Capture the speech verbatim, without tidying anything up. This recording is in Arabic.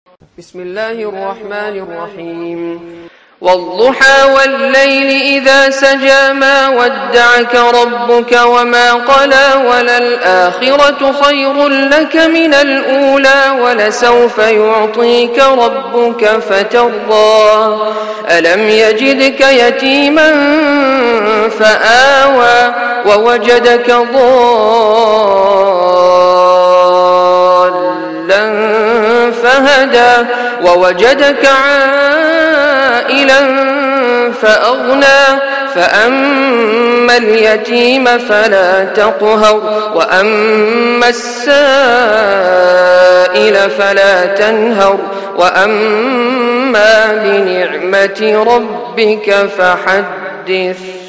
بسم الله الرحمن الرحيم والضحى والليل إذا سجى ما ودعك ربك وما قلى وللآخرة خير لك من الأولى ولسوف يعطيك ربك فترضى ألم يجدك يتيما فآوى ووجدك ضالا فهدى ووجدك عائلا فأغنى فأما اليتيم فلا تقهر وأما السائل فلا تنهر وأما بنعمة ربك فحدث.